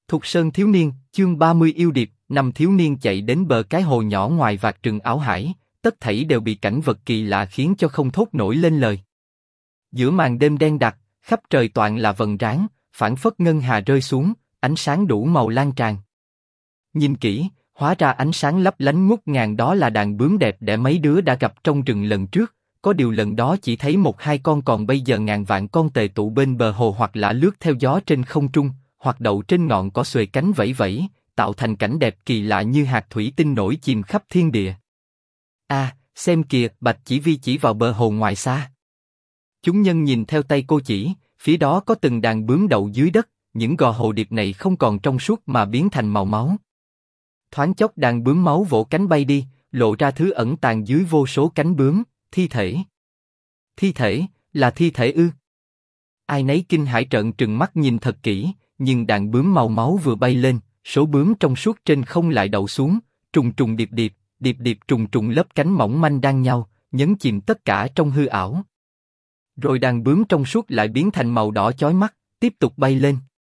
Thục Sơn thiếu niên, chương 30 yêu điệp. Năm thiếu niên chạy đến bờ cái hồ nhỏ ngoài vạt rừng Áo Hải, tất thảy đều bị cảnh vật kỳ lạ khiến cho không thốt nổi lên lời. Giữa màn đêm đen đặc, khắp trời toàn là vầng ráng, phảng phất ngân hà rơi xuống, ánh sáng đủ màu lan tràn. Nhìn kỹ, hóa ra ánh sáng lấp lánh ngút ngàn đó là đàn bướm đẹp đẽ mấy đứa đã gặp trong rừng lần trước. Có điều lần đó chỉ thấy một hai con, còn bây giờ ngàn vạn con tề tụ bên bờ hồ, hoặc là lướt theo gió trên không trung, hoặc đậu trên ngọn cỏ xuề cánh vẫy vẫy, tạo thành cảnh đẹp kỳ lạ như hạt thủy tinh nổi chìm khắp thiên địa. Xem kìa, Bạch Chỉ Vi chỉ vào bờ hồ ngoài xa. Chúng nhân nhìn theo tay cô chỉ, phía đó có từng đàn bướm đậu dưới đất, những gò hồ điệp này không còn trong suốt mà biến thành màu máu. Thoáng chốc đàn bướm máu vỗ cánh bay đi, lộ ra thứ ẩn tàng dưới vô số cánh bướm, thi thể. Thi thể, là thi thể ư? Ai nấy kinh hãi trợn trừng mắt nhìn thật kỹ, nhưng đàn bướm màu máu vừa bay lên, số bướm trong suốt trên không lại đậu xuống, trùng trùng điệp điệp, điệp điệp trùng trùng lớp cánh mỏng manh đan nhau, nhấn chìm tất cả trong hư ảo. Rồi đàn bướm trong suốt lại biến thành màu đỏ chói mắt, tiếp tục bay lên.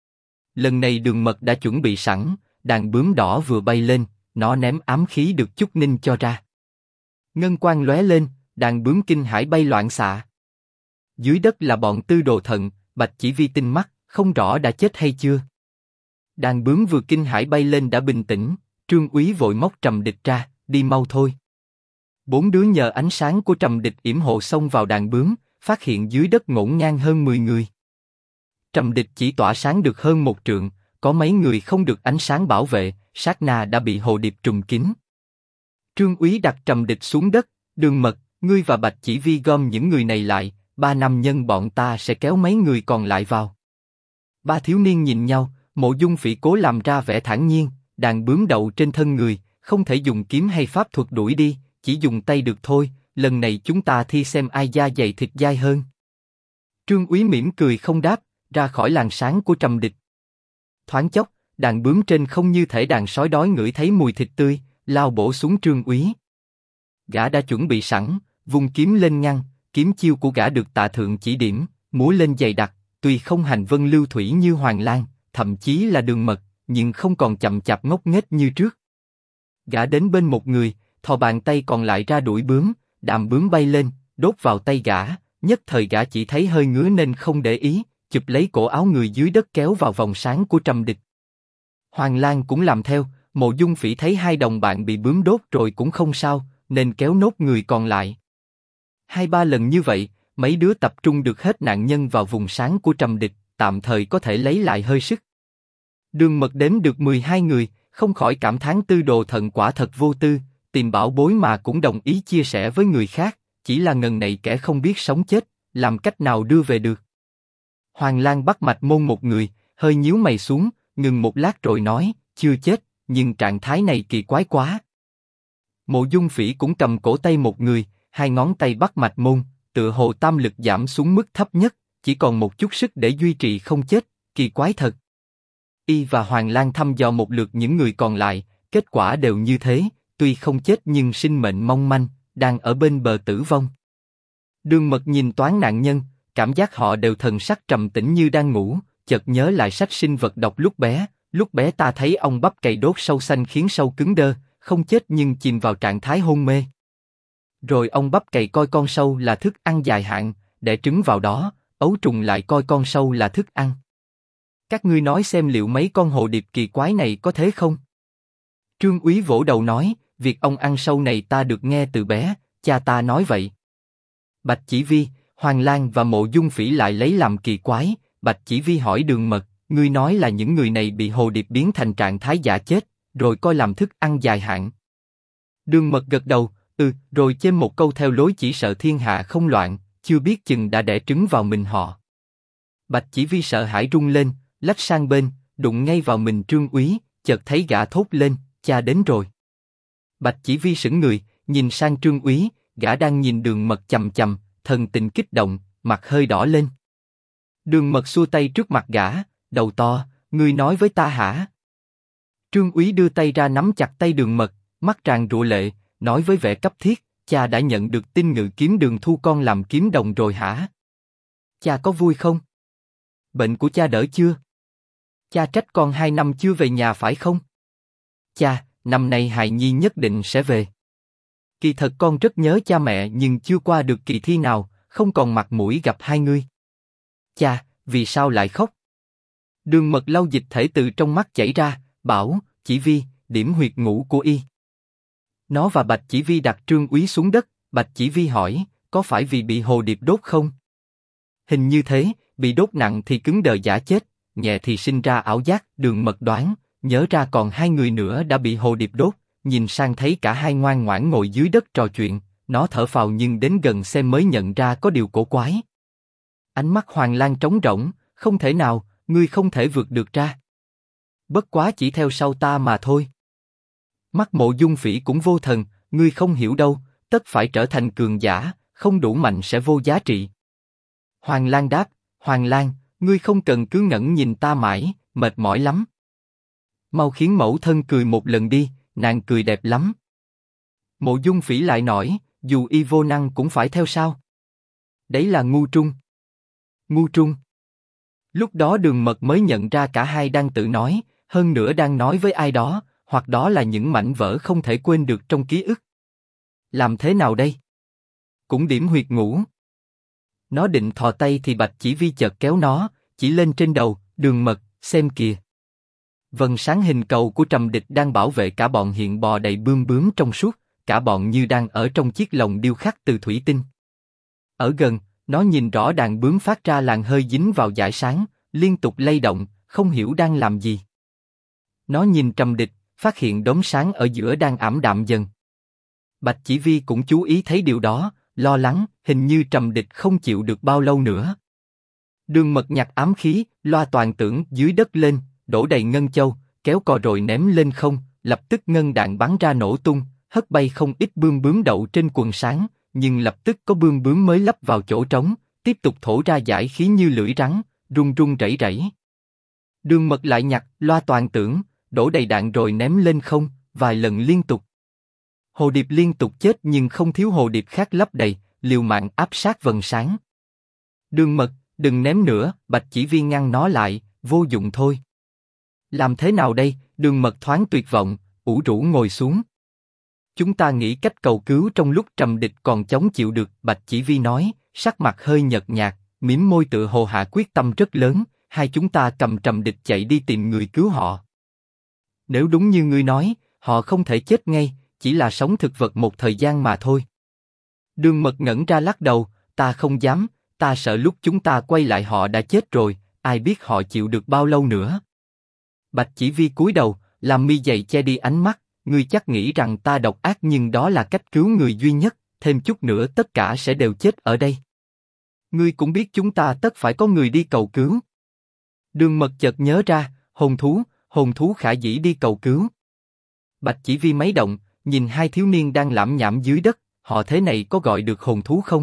Lần này Đường Mật đã chuẩn bị sẵn, đàn bướm đỏ vừa bay lên, nó ném ám khí được Chúc Ninh cho ra. Ngân quang lóe lên, đàn bướm kinh hãi bay loạn xạ. Dưới đất là bọn Tư Đồ Thận, Bạch Chỉ Vi tinh mắt, không rõ đã chết hay chưa. Đàn bướm vừa kinh hãi bay lên đã bình tĩnh, Trương Úy vội móc Trầm Địch ra, đi mau thôi. Bốn đứa nhờ ánh sáng của Trầm Địch yểm hộ xông vào đàn bướm, phát hiện dưới đất ngổn ngang hơn 10 người. Trầm Địch chỉ tỏa sáng được hơn 1 trượng, có mấy người không được ánh sáng bảo vệ, sát na đã bị hồ điệp trùm kín. Trương Úy đặt Trầm Địch xuống đất, Đường Mật, ngươi và Bạch Chỉ Vi gom những người này lại, 3 nam nhân bọn ta sẽ kéo mấy người còn lại vào. Ba thiếu niên nhìn nhau, Mộ Dung Phỉ cố làm ra vẻ thản nhiên, đàn bướm đậu trên thân người, không thể dùng kiếm hay pháp thuật đuổi đi, chỉ dùng tay được thôi, lần này chúng ta thi xem ai da dày thịt dai hơn. Trương Úy mỉm cười không đáp, ra khỏi làn sáng của Trầm Địch. Thoáng chốc, đàn bướm trên không như thể đàn sói đói ngửi thấy mùi thịt tươi, lao bổ xuống Trương Úy. Gã đã chuẩn bị sẵn, vung kiếm lên ngăn, kiếm chiêu của gã được Tạ Thượng chỉ điểm, múa lên dày đặc, tuy không hành vân lưu thủy như Hoàng Lang, thậm chí là Đường Mật, nhưng không còn chậm chạp ngốc nghếch như trước. Gã đến bên một người, thò bàn tay còn lại ra đuổi bướm, đàm bướm bay lên, đốt vào tay gã, nhất thời gã chỉ thấy hơi ngứa nên không để ý, chụp lấy cổ áo người dưới đất kéo vào vòng sáng của Trầm Địch. Hoàng Lang cũng làm theo, Mộ Dung Phỉ thấy hai đồng bạn bị bướm đốt rồi cũng không sao, nên kéo nốt người còn lại. 2-3 lần như vậy, mấy đứa tập trung được hết nạn nhân vào vùng sáng của Trầm Địch, tạm thời có thể lấy lại hơi sức. Đường Mật đếm được 12 người, không khỏi cảm thán Tư Đồ Thận quả thật vô tư, tìm bảo bối mà cũng đồng ý chia sẻ với người khác, chỉ là ngần này kẻ không biết sống chết, làm cách nào đưa về được. Hoàng Lang bắt mạch môn một người, hơi nhíu mày xuống, ngừng một lát rồi nói, chưa chết, nhưng trạng thái này kỳ quái quá. Mộ Dung Phỉ cũng cầm cổ tay một người, 2 ngón tay bắt mạch môn, tựa hồ tam lực giảm xuống mức thấp nhất, chỉ còn một chút sức để duy trì không chết, kỳ quái thật. Y và Hoàng Lang thăm dò một lượt những người còn lại, kết quả đều như thế, tuy không chết nhưng sinh mệnh mong manh, đang ở bên bờ tử vong. Đường Mật nhìn toán nạn nhân, cảm giác họ đều thần sắc trầm tĩnh như đang ngủ, chợt nhớ lại sách sinh vật đọc lúc bé ta thấy ong bắp cày đốt sâu xanh khiến sâu cứng đơ, không chết nhưng chìm vào trạng thái hôn mê. Rồi ong bắp cày coi con sâu là thức ăn dài hạn, đẻ trứng vào đó, ấu trùng lại coi con sâu là thức ăn. Các ngươi nói xem liệu mấy con hồ điệp kỳ quái này có thế không? Trương Úy vỗ đầu nói, việc ong ăn sâu này ta được nghe từ bé, cha ta nói vậy. Bạch Chỉ Vi, Hoàng Lang và Mộ Dung Phỉ lại lấy làm kỳ quái. Bạch Chỉ Vi hỏi Đường Mật, ngươi nói là những người này bị hồ điệp biến thành trạng thái giả chết, rồi coi làm thức ăn dài hạn. Đường Mật gật đầu, rồi chêm một câu theo lối chỉ sợ thiên hạ không loạn, chưa biết chừng đã đẻ trứng vào mình họ. Bạch Chỉ Vi sợ hãi run lên, lách sang bên, đụng ngay vào mình Trương Úy, chợt thấy gã thốt lên, cha đến rồi. Bạch Chỉ Vi sững người, nhìn sang Trương Úy, gã đang nhìn Đường Mật chằm chằm, thần tình kích động, mặt hơi đỏ lên. Đường Mật xua tay trước mặt gã, đầu to, ngươi nói với ta hả? Trương Úy đưa tay ra nắm chặt tay Đường Mật, mắt tràn rụa lệ, nói với vẻ cấp thiết, cha đã nhận được tin Ngự Kiếm Đường thu con làm kiếm đồng rồi hả? Cha có vui không? Bệnh của cha đỡ chưa? Cha trách con 2 năm chưa về nhà phải không? Cha, năm nay hài nhi nhất định sẽ về. Kỳ thật con rất nhớ cha mẹ nhưng chưa qua được kỳ thi nào, không còn mặt mũi gặp hai ngươi. Cha, vì sao lại khóc? Đường Mật lau dịch thể từ trong mắt chảy ra, bảo, Chỉ Vi, điểm huyệt ngủ của y. Nó và Bạch Chỉ Vi đặt Trương Úy xuống đất, Bạch Chỉ Vi hỏi, có phải vì bị hồ điệp đốt không? Hình như thế, bị đốt nặng thì cứng đờ giả chết, nhẹ thì sinh ra ảo giác. Đường Mật đoán, nhớ ra còn 2 người nữa đã bị hồ điệp đốt, nhìn sang thấy cả hai ngoan ngoãn ngồi dưới đất trò chuyện, nó thở phào nhưng đến gần xem mới nhận ra có điều cổ quái. Ánh mắt Hoàng Lang trống rỗng, không thể nào, ngươi không thể vượt được ra. Bất quá chỉ theo sau ta mà thôi. Mắt Mộ Dung Phỉ cũng vô thần, ngươi không hiểu đâu, tất phải trở thành cường giả, không đủ mạnh sẽ vô giá trị. Hoàng Lang đáp, Hoàng Lang, ngươi không cần cứ ngẩn nhìn ta mãi, mệt mỏi lắm. Mau khiến mẫu thân cười một lần đi, nàng cười đẹp lắm. Mộ Dung Phỉ lại nói, dù y vô năng cũng phải theo sao? Đấy là ngu trung. Ngu trung. Lúc đó Đường Mật mới nhận ra cả hai đang tự nói, hơn nữa đang nói với ai đó, hoặc đó là những mảnh vỡ không thể quên được trong ký ức. Làm thế nào đây? Cũng điểm huyệt ngủ. Nó định thò tay thì Bạch Chỉ Vi chợt kéo nó, chỉ lên trên đầu, Đường Mật, xem kìa. Vầng sáng hình cầu của Trầm Địch đang bảo vệ cả bọn hiện bò đầy bươm bướm trong suốt, cả bọn như đang ở trong chiếc lồng điêu khắc từ thủy tinh. Ở gần, nó nhìn rõ đàn bướm phát ra làn hơi dính vào dải sáng, liên tục lay động, không hiểu đang làm gì. Nó nhìn Trầm Địch, phát hiện đốm sáng ở giữa đang ảm đạm dần. Bạch Chỉ Vi cũng chú ý thấy điều đó, lo lắng, hình như Trầm Địch không chịu được bao lâu nữa. Đường Mật nhặt ám khí, loa toàn tưởng dưới đất lên, đổ đầy ngân châu, kéo cò rồi ném lên không, lập tức ngân đạn bắn ra nổ tung, hất bay không ít bươm bướm đậu trên quần sáng, nhưng lập tức có bươm bướm mới lắp vào chỗ trống, tiếp tục thổ ra giải khí như lưỡi rắn, rung rung rẩy rẩy. Đường Mật lại nhặt loa toàn tưởng, đổ đầy đạn rồi ném lên không, vài lần liên tục. Hồ điệp liên tục chết nhưng không thiếu hồ điệp khác lấp đầy, liều mạng áp sát vầng sáng. Đường Mật, đừng ném nữa, Bạch Chỉ Vi ngăn nó lại, vô dụng thôi. Làm thế nào đây? Đường Mật thoáng tuyệt vọng, ủ rũ ngồi xuống. Chúng ta nghĩ cách cầu cứu trong lúc Trầm Địch còn chống chịu được, Bạch Chỉ Vi nói, sắc mặt hơi nhợt nhạt, mím môi tựa hồ hạ quyết tâm rất lớn, hai chúng ta cầm Trầm Địch chạy đi tìm người cứu họ. Nếu đúng như ngươi nói, họ không thể chết ngay, chỉ là sống thực vật một thời gian mà thôi. Đường Mật ngẩn ra lắc đầu, ta không dám, ta sợ lúc chúng ta quay lại họ đã chết rồi, ai biết họ chịu được bao lâu nữa. Bạch Chỉ Vi cúi đầu, làm mi dày che đi ánh mắt, ngươi chắc nghĩ rằng ta độc ác nhưng đó là cách cứu người duy nhất, thêm chút nữa tất cả sẽ đều chết ở đây. Ngươi cũng biết chúng ta tất phải có người đi cầu cứu. Đường Mật chợt nhớ ra, hồn thú khả dĩ đi cầu cứu. Bạch Chỉ Vi mấy động, nhìn hai thiếu niên đang lảm nhảm dưới đất, họ thế này có gọi được hồn thú không?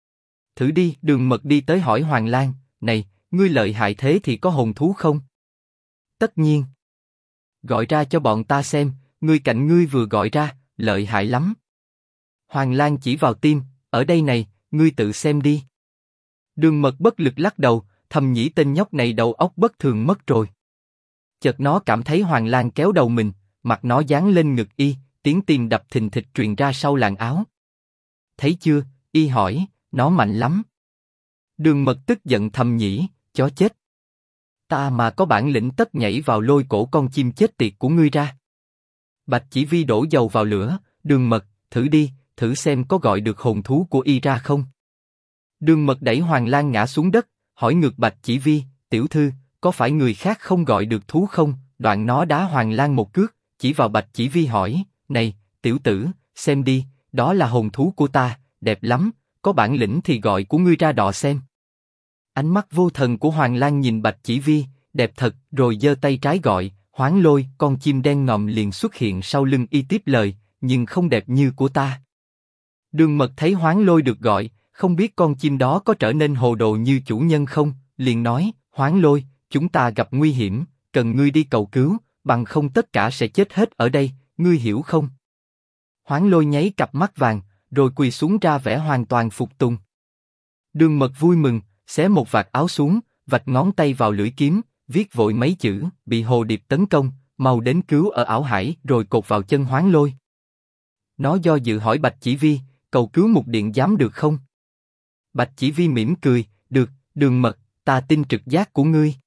Thử đi, Đường Mật đi tới hỏi Hoàng Lang, này, ngươi lợi hại thế thì có hồn thú không? Tất nhiên. Gọi ra cho bọn ta xem, ngươi cạnh ngươi vừa gọi ra, lợi hại lắm. Hoàng Lang chỉ vào tim, ở đây này, ngươi tự xem đi. Đường Mật bất lực lắc đầu, thầm nghĩ tên nhóc này đầu óc bất thường mất rồi. Chợt nó cảm thấy Hoàng Lang kéo đầu mình, mặt nó dán lên ngực y, tiếng tim đập thình thịch truyền ra sau làn áo. Thấy chưa? Y hỏi, nó mạnh lắm. Đường Mật tức giận thầm nhỉ, chó chết. Ta mà có bản lĩnh tất nhảy vào lôi cổ con chim chết tiệt của ngươi ra. Bạch Chỉ Vi đổ dầu vào lửa, Đường Mật, thử đi, thử xem có gọi được hồn thú của y ra không. Đường Mật đẩy Hoàng Lang ngã xuống đất, hỏi ngược Bạch Chỉ Vi, tiểu thư, có phải người khác không gọi được thú không? Đoạn nó đá Hoàng Lang một cước, chỉ vào Bạch Chỉ Vi hỏi, này, tiểu tử, xem đi, đó là hồn thú của ta, đẹp lắm, có bản lĩnh thì gọi của ngươi ra đọ xem. Ánh mắt vô thần của Hoàng Lang nhìn Bạch Chỉ Vi, đẹp thật, rồi giơ tay trái gọi, Hoán Lôi, con chim đen ngòm liền xuất hiện sau lưng y tiếp lời, nhưng không đẹp như của ta. Đường Mật thấy Hoán Lôi được gọi, không biết con chim đó có trở nên hồ đồ như chủ nhân không, liền nói, Hoán Lôi, chúng ta gặp nguy hiểm, cần ngươi đi cầu cứu, bằng không tất cả sẽ chết hết ở đây, ngươi hiểu không? Hoán Lôi nháy cặp mắt vàng, rồi quỳ xuống ra vẻ hoàn toàn phục tùng. Đường Mật vui mừng, xé một vạt áo xuống, vạch ngón tay vào lưỡi kiếm, viết vội mấy chữ, bị hồ điệp tấn công, mau đến cứu ở ảo hải rồi cột vào chân Hoán Lôi. Nó do dự hỏi Bạch Chỉ Vi, cầu cứu một điện giám được không? Bạch Chỉ Vi mỉm cười, được, Đường Mật, ta tin trực giác của ngươi.